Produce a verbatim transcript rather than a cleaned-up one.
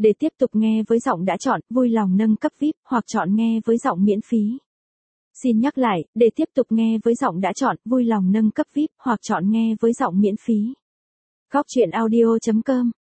Để tiếp tục nghe với giọng đã chọn, vui lòng nâng cấp vi ai pi hoặc chọn nghe với giọng miễn phí. Xin nhắc lại, để tiếp tục nghe với giọng đã chọn, vui lòng nâng cấp vi ai pi hoặc chọn nghe với giọng miễn phí. Góc truyện audio chấm com